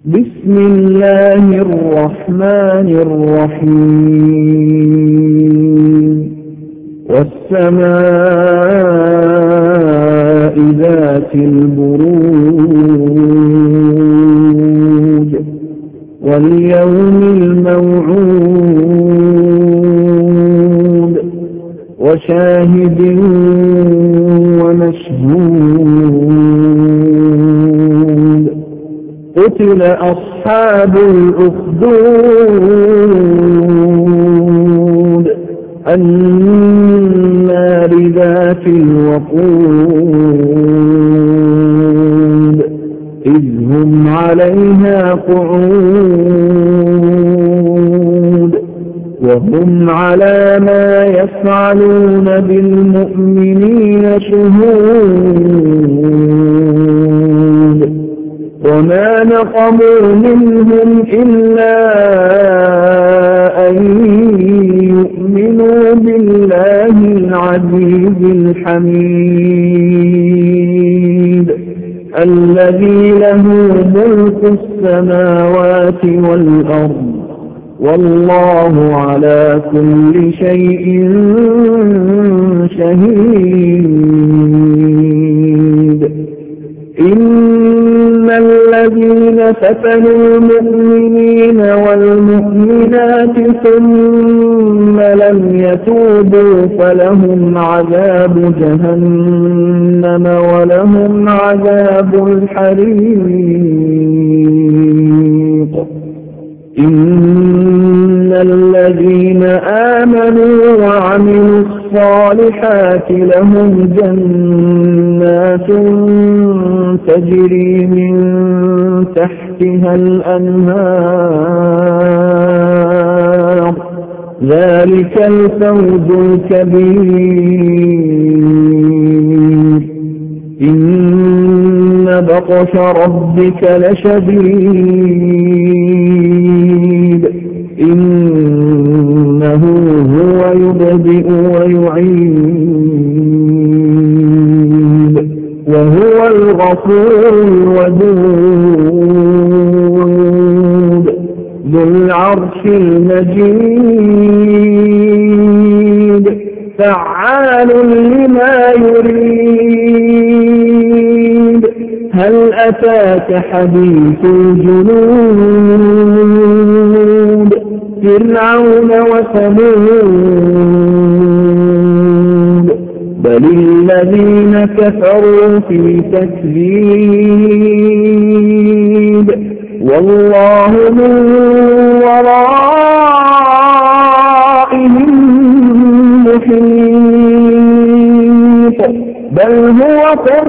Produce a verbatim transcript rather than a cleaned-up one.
بسم الله الرحمن الرحيم والسماء ذات البروج واليوم الموعود وشاهد ومشهود قتل أصحاب الأخدود النار ذات الوقود إذ هم عليها قعود وهم على ما يفعلون بالمؤمنين شهود وما نقموا منهم إلا أن يؤمنوا بالله العزيز الحميد الذي له ملك السماوات والأرض والله على كل شيء شهيد إن الذين فتنوا المؤمنين والمؤمنات ثم لم يتوبوا فلهم عذاب جهنم ولهم عذاب الحريق إن الذين آمنوا وعملوا الصالحات لهم جنات تجري من تحتها الأنهار ذلك الفوز الكبير إن بطش ربك لشديد إنه هو يبدئ ويعيد وهو الغفور الودود ذو العرش المجيد فعال لما يريد هل أتاك حديث الجنود فرعون وثمود بل الذين كفروا في تكذيب والله من ورائهم محيط بل هو قرآن